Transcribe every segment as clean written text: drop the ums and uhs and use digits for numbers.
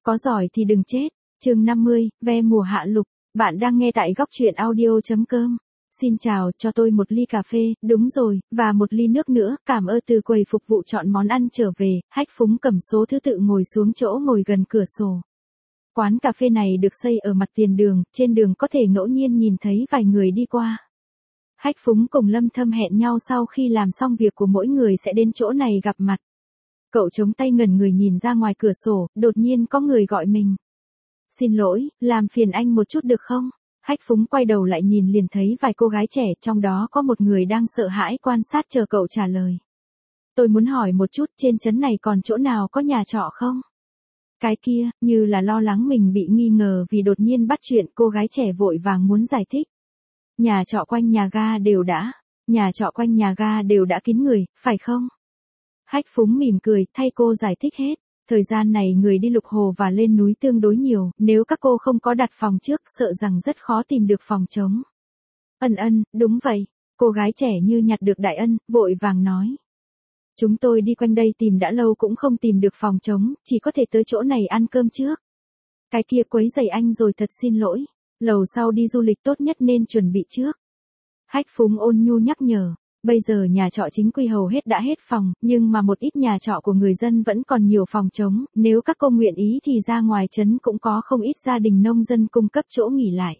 Có giỏi thì đừng chết. Chương 50, ve mùa hạ lục. Bạn đang nghe tại góc truyện audio.com. Xin chào, cho tôi một ly cà phê, đúng rồi, và một ly nước nữa, cảm ơn. Từ quầy phục vụ chọn món ăn trở về, Hách Phúng cầm số thứ tự ngồi xuống chỗ ngồi gần cửa sổ. Quán cà phê này được xây ở mặt tiền đường, trên đường có thể ngẫu nhiên nhìn thấy vài người đi qua. Hách Phúng cùng Lâm Thâm hẹn nhau sau khi làm xong việc của mỗi người sẽ đến chỗ này gặp mặt. Cậu chống tay ngẩn người nhìn ra ngoài cửa sổ, đột nhiên có người gọi mình. Xin lỗi, làm phiền anh một chút được không? Hách Phúng quay đầu lại nhìn liền thấy vài cô gái trẻ, trong đó có một người đang sợ hãi quan sát chờ cậu trả lời. Tôi muốn hỏi một chút, trên trấn này còn chỗ nào có nhà trọ không? Cái kia, như là lo lắng mình bị nghi ngờ vì đột nhiên bắt chuyện, cô gái trẻ vội vàng muốn giải thích. Nhà trọ quanh nhà ga đều đã kín người, phải không? Hách Phúng mỉm cười, thay cô giải thích hết. Thời gian này người đi lục hồ và lên núi tương đối nhiều, nếu các cô không có đặt phòng trước, sợ rằng rất khó tìm được phòng trống. Đúng vậy. Cô gái trẻ như nhặt được đại ân, vội vàng nói. Chúng tôi đi quanh đây tìm đã lâu cũng không tìm được phòng trống, chỉ có thể tới chỗ này ăn cơm trước. Cái kia quấy rầy anh rồi, thật xin lỗi. Lầu sau đi du lịch tốt nhất nên chuẩn bị trước. Hách Phúng ôn nhu nhắc nhở. Bây giờ nhà trọ chính quy hầu hết đã hết phòng, nhưng mà một ít nhà trọ của người dân vẫn còn nhiều phòng trống, nếu các cô nguyện ý thì ra ngoài trấn cũng có không ít gia đình nông dân cung cấp chỗ nghỉ lại.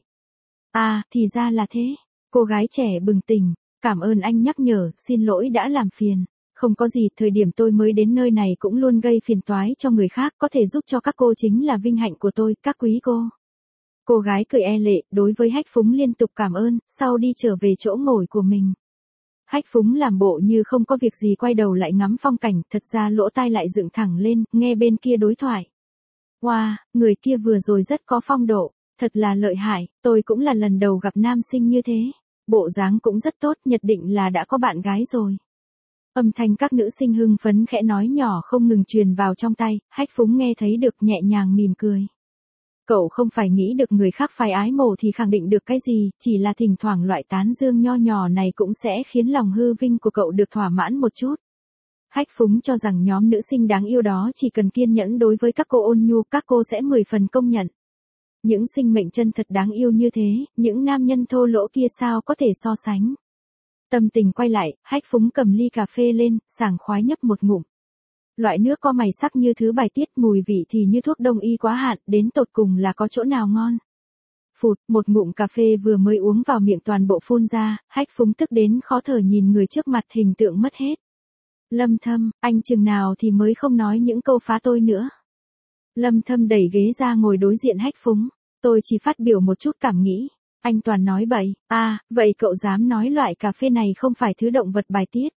À, thì ra là thế. Cô gái trẻ bừng tỉnh, cảm ơn anh nhắc nhở, xin lỗi đã làm phiền. Không có gì, thời điểm tôi mới đến nơi này cũng luôn gây phiền toái cho người khác, có thể giúp cho các cô chính là vinh hạnh của tôi, các quý cô. Cô gái cười e lệ, đối với Hách Phúng liên tục cảm ơn, sau đi trở về chỗ ngồi của mình. Hách Phúng làm bộ như không có việc gì quay đầu lại ngắm phong cảnh, thật ra lỗ tai lại dựng thẳng lên, nghe bên kia đối thoại. Wow, người kia vừa rồi rất có phong độ, thật là lợi hại, tôi cũng là lần đầu gặp nam sinh như thế. Bộ dáng cũng rất tốt, nhất định là đã có bạn gái rồi. Âm thanh các nữ sinh hưng phấn khẽ nói nhỏ không ngừng truyền vào trong tai, Hách Phúng nghe thấy được nhẹ nhàng mỉm cười. Cậu không phải nghĩ được người khác phải ái mộ thì khẳng định được cái gì, chỉ là thỉnh thoảng loại tán dương nho nhỏ này cũng sẽ khiến lòng hư vinh của cậu được thỏa mãn một chút. Hách Phúng cho rằng nhóm nữ sinh đáng yêu đó chỉ cần kiên nhẫn đối với các cô ôn nhu, các cô sẽ 10 phần công nhận. Những sinh mệnh chân thật đáng yêu như thế, những nam nhân thô lỗ kia sao có thể so sánh. Tâm tình quay lại, Hách Phúng cầm ly cà phê lên, sảng khoái nhấp một ngụm. Loại nước có mày sắc như thứ bài tiết, mùi vị thì như thuốc đông y quá hạn, đến tột cùng là có chỗ nào ngon. Phụt, một ngụm cà phê vừa mới uống vào miệng toàn bộ phun ra, Hách Phúng tức đến khó thở nhìn người trước mặt, hình tượng mất hết. Lâm Thâm, anh chừng nào thì mới không nói những câu phá tôi nữa. Lâm Thâm đẩy ghế ra ngồi đối diện Hách Phúng, tôi chỉ phát biểu một chút cảm nghĩ. Anh toàn nói bậy, vậy cậu dám nói loại cà phê này không phải thứ động vật bài tiết?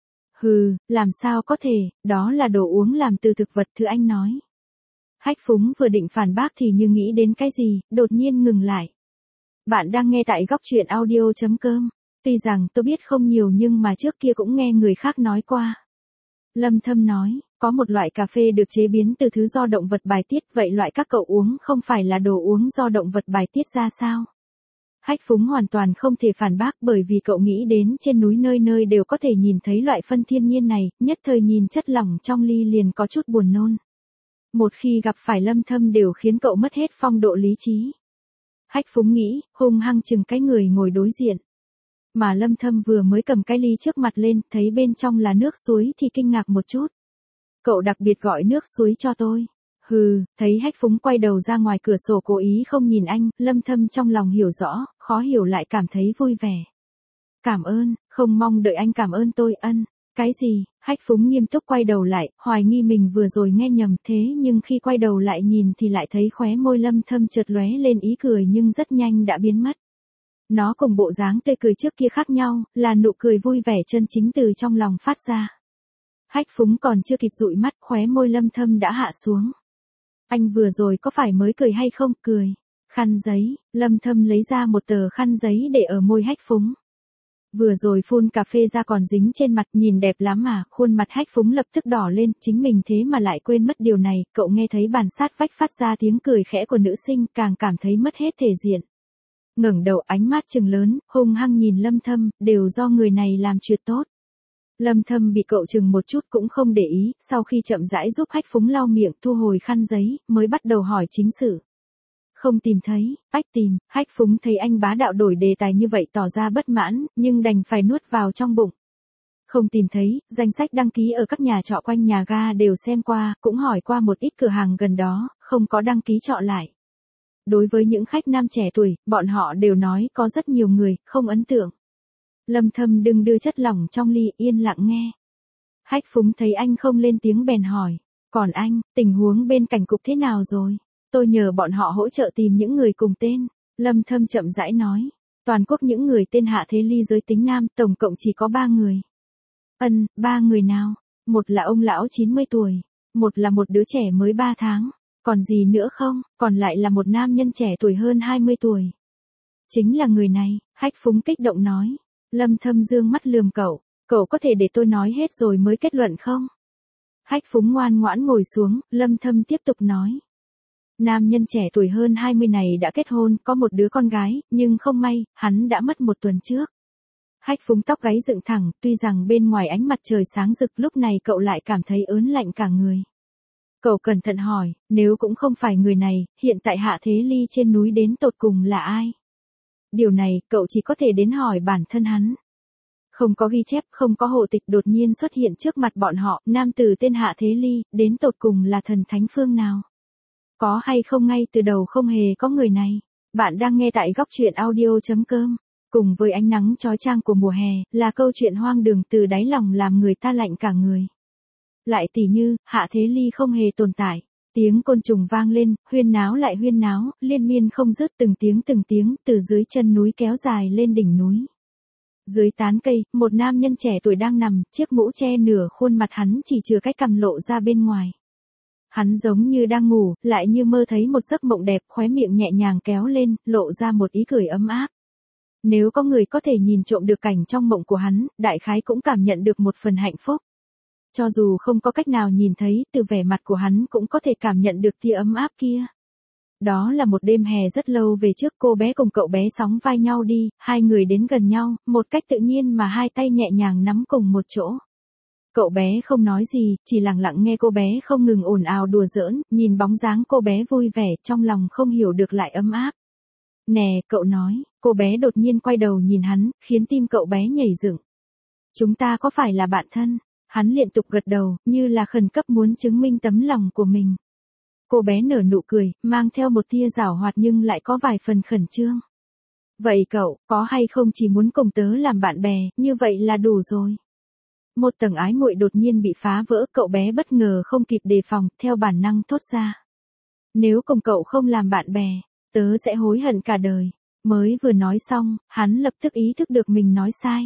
Hừ, làm sao có thể, đó là đồ uống làm từ thực vật thứ anh nói. Hách Phúng vừa định phản bác thì như nghĩ đến cái gì, đột nhiên ngừng lại. Bạn đang nghe tại góc truyện audio.com. Tuy rằng tôi biết không nhiều nhưng mà trước kia cũng nghe người khác nói qua. Lâm Thâm nói, có một loại cà phê được chế biến từ thứ do động vật bài tiết, vậy loại các cậu uống không phải là đồ uống do động vật bài tiết ra sao? Hách Phúng hoàn toàn không thể phản bác bởi vì cậu nghĩ đến trên núi nơi nơi đều có thể nhìn thấy loại phân thiên nhiên này, nhất thời nhìn chất lỏng trong ly liền có chút buồn nôn. Một khi gặp phải Lâm Thâm đều khiến cậu mất hết phong độ lý trí. Hách Phúng nghĩ, hung hăng chừng cái người ngồi đối diện. Mà Lâm Thâm vừa mới cầm cái ly trước mặt lên, thấy bên trong là nước suối thì kinh ngạc một chút. Cậu đặc biệt gọi nước suối cho tôi. Hừ, thấy Hách Phúng quay đầu ra ngoài cửa sổ cố ý không nhìn anh, Lâm Thâm trong lòng hiểu rõ, khó hiểu lại cảm thấy vui vẻ. Cảm ơn, không mong đợi anh cảm ơn tôi. Cái gì? Hách Phúng nghiêm túc quay đầu lại, hoài nghi mình vừa rồi nghe nhầm, thế nhưng khi quay đầu lại nhìn thì lại thấy khóe môi Lâm Thâm chợt lóe lên ý cười nhưng rất nhanh đã biến mất. Nó cùng bộ dáng tươi cười trước kia khác nhau, là nụ cười vui vẻ chân chính từ trong lòng phát ra. Hách Phúng còn chưa kịp dụi mắt, khóe môi Lâm Thâm đã hạ xuống. Anh vừa rồi có phải mới cười hay không? Cười. Khăn giấy, Lâm Thâm lấy ra một tờ khăn giấy để ở môi Hách Phúng. Vừa rồi phun cà phê ra còn dính trên mặt, nhìn đẹp lắm mà, khuôn mặt Hách Phúng lập tức đỏ lên, chính mình thế mà lại quên mất điều này, cậu nghe thấy bàn sát vách phát ra tiếng cười khẽ của nữ sinh, càng cảm thấy mất hết thể diện. Ngẩng đầu ánh mắt trừng lớn, hung hăng nhìn Lâm Thâm, đều do người này làm chuyện tốt. Lâm Thâm bị cậu chừng một chút cũng không để ý, sau khi chậm rãi giúp Hách Phúng lau miệng thu hồi khăn giấy, mới bắt đầu hỏi chính sự. Không tìm thấy, ách tìm, Hách Phúng thấy anh bá đạo đổi đề tài như vậy tỏ ra bất mãn, nhưng đành phải nuốt vào trong bụng. Không tìm thấy, danh sách đăng ký ở các nhà trọ quanh nhà ga đều xem qua, cũng hỏi qua một ít cửa hàng gần đó, không có đăng ký trọ lại. Đối với những khách nam trẻ tuổi, bọn họ đều nói có rất nhiều người, không ấn tượng. Lâm Thâm đừng đưa chất lỏng trong ly, yên lặng nghe. Hách Phúng thấy anh không lên tiếng bèn hỏi, còn anh, tình huống bên cảnh cục thế nào rồi? Tôi nhờ bọn họ hỗ trợ tìm những người cùng tên. Lâm Thâm chậm rãi nói, toàn quốc những người tên Hạ Thế Ly giới tính nam, tổng cộng chỉ có 3 người. 3 người nào? Một là ông lão 90 tuổi, một là một đứa trẻ mới 3 tháng, còn gì nữa không? Còn lại là một nam nhân trẻ tuổi hơn 20 tuổi. Chính là người này, Hách Phúng kích động nói. Lâm Thâm dương mắt lườm cậu có thể để tôi nói hết rồi mới kết luận không? Hách Phúng ngoan ngoãn ngồi xuống, Lâm Thâm tiếp tục nói. Nam nhân trẻ tuổi hơn 20 này đã kết hôn, có một đứa con gái, nhưng không may, hắn đã mất 1 tuần trước. Hách Phúng tóc gáy dựng thẳng, tuy rằng bên ngoài ánh mặt trời sáng rực lúc này cậu lại cảm thấy ớn lạnh cả người. Cậu cẩn thận hỏi, nếu cũng không phải người này, hiện tại Hạ Thế Ly trên núi đến tột cùng là ai? Điều này, cậu chỉ có thể đến hỏi bản thân hắn. Không có ghi chép, không có hộ tịch đột nhiên xuất hiện trước mặt bọn họ, nam tử tên Hạ Thế Ly, đến tột cùng là thần thánh phương nào? Có hay không ngay từ đầu không hề có người này? Bạn đang nghe tại góc truyện audio.com. Cùng với ánh nắng chói chang của mùa hè, là câu chuyện hoang đường từ đáy lòng làm người ta lạnh cả người. Lại tỉ như, Hạ Thế Ly không hề tồn tại. Tiếng côn trùng vang lên, huyên náo lại huyên náo, liên miên không dứt từng tiếng, từ dưới chân núi kéo dài lên đỉnh núi. Dưới tán cây, một nam nhân trẻ tuổi đang nằm, chiếc mũ che nửa khuôn mặt hắn chỉ chừa cái cằm lộ ra bên ngoài. Hắn giống như đang ngủ, lại như mơ thấy một giấc mộng đẹp, khóe miệng nhẹ nhàng kéo lên, lộ ra một ý cười ấm áp. Nếu có người có thể nhìn trộm được cảnh trong mộng của hắn, đại khái cũng cảm nhận được một phần hạnh phúc. Cho dù không có cách nào nhìn thấy, từ vẻ mặt của hắn cũng có thể cảm nhận được tia ấm áp kia. Đó là một đêm hè rất lâu về trước, cô bé cùng cậu bé sóng vai nhau đi, hai người đến gần nhau, một cách tự nhiên mà hai tay nhẹ nhàng nắm cùng một chỗ. Cậu bé không nói gì, chỉ lặng lặng nghe cô bé không ngừng ồn ào đùa giỡn, nhìn bóng dáng cô bé vui vẻ, trong lòng không hiểu được lại ấm áp. Nè, cậu nói, cô bé đột nhiên quay đầu nhìn hắn, khiến tim cậu bé nhảy dựng. Chúng ta có phải là bạn thân? Hắn liên tục gật đầu, như là khẩn cấp muốn chứng minh tấm lòng của mình. Cô bé nở nụ cười, mang theo một tia giảo hoạt nhưng lại có vài phần khẩn trương. Vậy cậu, có hay không chỉ muốn cùng tớ làm bạn bè, như vậy là đủ rồi. Một tầng ái muội đột nhiên bị phá vỡ, cậu bé bất ngờ không kịp đề phòng, theo bản năng thốt ra. Nếu cùng cậu không làm bạn bè, tớ sẽ hối hận cả đời. Mới vừa nói xong, hắn lập tức ý thức được mình nói sai.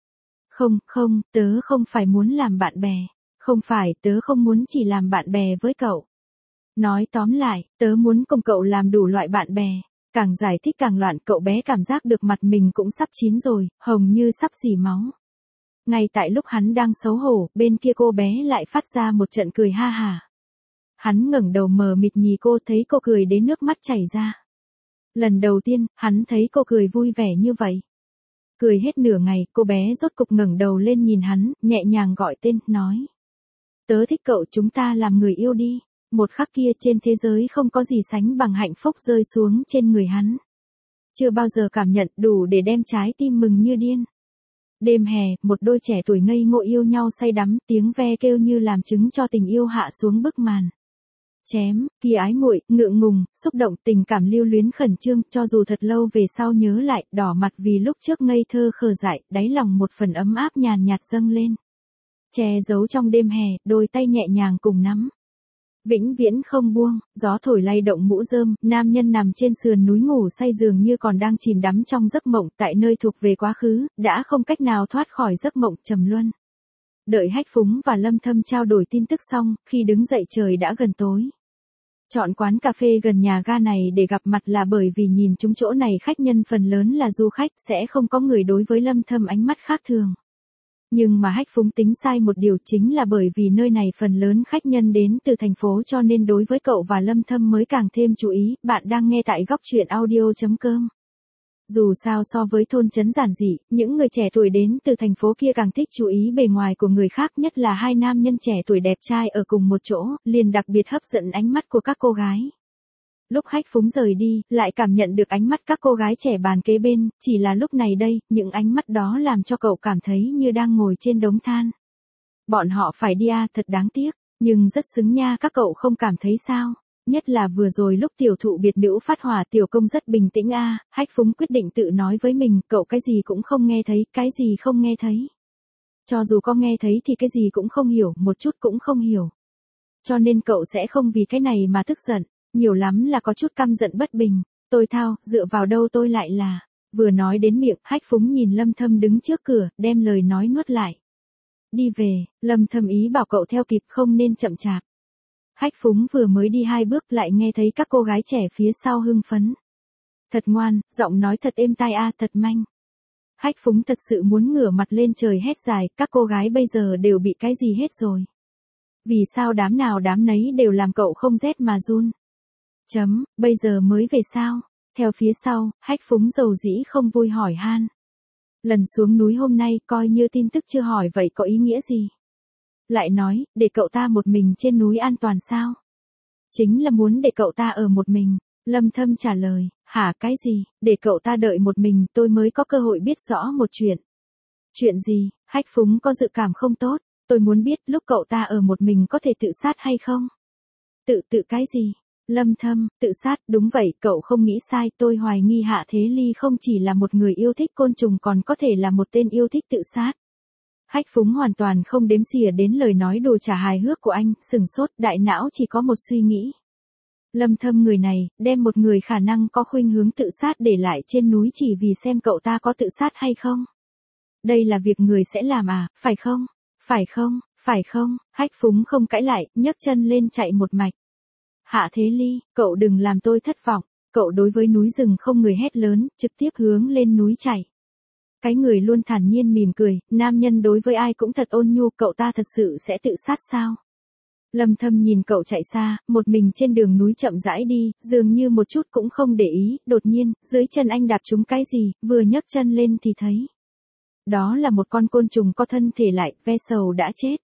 Không, tớ không phải muốn làm bạn bè. Không phải, tớ không muốn chỉ làm bạn bè với cậu. Nói tóm lại, tớ muốn cùng cậu làm đủ loại bạn bè. Càng giải thích càng loạn, cậu bé cảm giác được mặt mình cũng sắp chín rồi, hồng như sắp rỉ máu. Ngay tại lúc hắn đang xấu hổ, bên kia cô bé lại phát ra một trận cười ha hả. Hắn ngẩng đầu mờ mịt nhìn cô, thấy cô cười đến nước mắt chảy ra. Lần đầu tiên, hắn thấy cô cười vui vẻ như vậy. Cười hết nửa ngày, cô bé rốt cục ngẩng đầu lên nhìn hắn, nhẹ nhàng gọi tên, nói. Tớ thích cậu, chúng ta làm người yêu đi. Một khắc kia trên thế giới không có gì sánh bằng hạnh phúc rơi xuống trên người hắn. Chưa bao giờ cảm nhận đủ để đem trái tim mừng như điên. Đêm hè, một đôi trẻ tuổi ngây ngô yêu nhau say đắm, tiếng ve kêu như làm chứng cho tình yêu hạ xuống bức màn. Chém, kia ái muội, ngượng ngùng, xúc động, tình cảm lưu luyến khẩn trương, cho dù thật lâu về sau nhớ lại, đỏ mặt vì lúc trước ngây thơ khờ dại, đáy lòng một phần ấm áp nhàn nhạt dâng lên. Che giấu trong đêm hè, đôi tay nhẹ nhàng cùng nắm. Vĩnh viễn không buông, gió thổi lay động mũ rơm, nam nhân nằm trên sườn núi ngủ say dường như còn đang chìm đắm trong giấc mộng, tại nơi thuộc về quá khứ, đã không cách nào thoát khỏi giấc mộng trầm luân. Đợi Hách Phúng và Lâm Thâm trao đổi tin tức xong, khi đứng dậy trời đã gần tối. Chọn quán cà phê gần nhà ga này để gặp mặt là bởi vì nhìn chúng chỗ này khách nhân phần lớn là du khách, sẽ không có người đối với Lâm Thâm ánh mắt khác thường. Nhưng mà Hách Phúng tính sai một điều, chính là bởi vì nơi này phần lớn khách nhân đến từ thành phố cho nên đối với cậu và Lâm Thâm mới càng thêm chú ý. Bạn đang nghe tại góc truyện audio.com. Dù sao so với thôn trấn giản dị, những người trẻ tuổi đến từ thành phố kia càng thích chú ý bề ngoài của người khác, nhất là hai nam nhân trẻ tuổi đẹp trai ở cùng một chỗ, liền đặc biệt hấp dẫn ánh mắt của các cô gái. Lúc Hách Phúng rời đi, lại cảm nhận được ánh mắt các cô gái trẻ bàn kế bên, chỉ là lúc này đây, những ánh mắt đó làm cho cậu cảm thấy như đang ngồi trên đống than. Bọn họ phải đi à, thật đáng tiếc, nhưng rất xứng nha, các cậu không cảm thấy sao? Nhất là vừa rồi lúc tiểu thụ biệt nữ phát hỏa, tiểu công rất bình tĩnh a. Hách Phúng quyết định tự nói với mình, cậu cái gì cũng không nghe thấy, cái gì không nghe thấy. Cho dù có nghe thấy thì cái gì cũng không hiểu, một chút cũng không hiểu. Cho nên cậu sẽ không vì cái này mà tức giận, nhiều lắm là có chút căm giận bất bình. Tôi thao, dựa vào đâu tôi lại là. Vừa nói đến miệng, Hách Phúng nhìn Lâm Thâm đứng trước cửa, đem lời nói nuốt lại. Đi về, Lâm Thâm ý bảo cậu theo kịp, không nên chậm chạp. Hách Phúng vừa mới đi 2 bước lại nghe thấy các cô gái trẻ phía sau hưng phấn. Thật ngoan, giọng nói thật êm tai a, thật manh. Hách Phúng thật sự muốn ngửa mặt lên trời hét dài, các cô gái bây giờ đều bị cái gì hết rồi. Vì sao đám nào đám nấy đều làm cậu không rét mà run. Bây giờ mới về sao? Theo phía sau, Hách Phúng dầu dĩ không vui hỏi han. Lần xuống núi hôm nay coi như tin tức chưa hỏi vậy có ý nghĩa gì? Lại nói, để cậu ta một mình trên núi an toàn sao? Chính là muốn để cậu ta ở một mình. Lâm Thâm trả lời, hả cái gì, để cậu ta đợi một mình tôi mới có cơ hội biết rõ một chuyện. Chuyện gì? Hách Phúng có dự cảm không tốt, tôi muốn biết lúc cậu ta ở một mình có thể tự sát hay không? Tự cái gì? Lâm Thâm, tự sát, đúng vậy, cậu không nghĩ sai, tôi hoài nghi Hạ Thế Ly không chỉ là một người yêu thích côn trùng còn có thể là một tên yêu thích tự sát. Hách Phúng hoàn toàn không đếm xỉa đến lời nói đùa trả hài hước của anh, sừng sốt, đại não chỉ có một suy nghĩ. Lâm Thâm người này, đem một người khả năng có khuynh hướng tự sát để lại trên núi chỉ vì xem cậu ta có tự sát hay không. Đây là việc người sẽ làm à, phải không? Phải không? Hách Phúng không cãi lại, nhấc chân lên chạy một mạch. Hạ Thế Ly, cậu đừng làm tôi thất vọng. Cậu đối với núi rừng không người hét lớn, trực tiếp hướng lên núi chạy. Cái người luôn thản nhiên mỉm cười, nam nhân đối với ai cũng thật ôn nhu, cậu ta thật sự sẽ tự sát sao? Lâm Thâm nhìn cậu chạy xa, một mình trên đường núi chậm rãi đi, dường như một chút cũng không để ý, đột nhiên, dưới chân anh đạp trúng cái gì, vừa nhấc chân lên thì thấy. Đó là một con côn trùng có thân thể lại, ve sầu đã chết.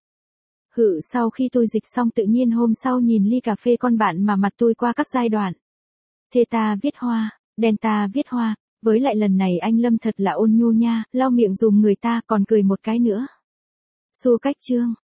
Sau khi tôi dịch xong tự nhiên hôm sau nhìn ly cà phê con bạn mà mặt tôi qua các giai đoạn. Theta viết hoa, delta viết hoa, với lại lần này anh Lâm thật là ôn nhu nha, lau miệng dùm người ta còn cười một cái nữa. Xu cách chương.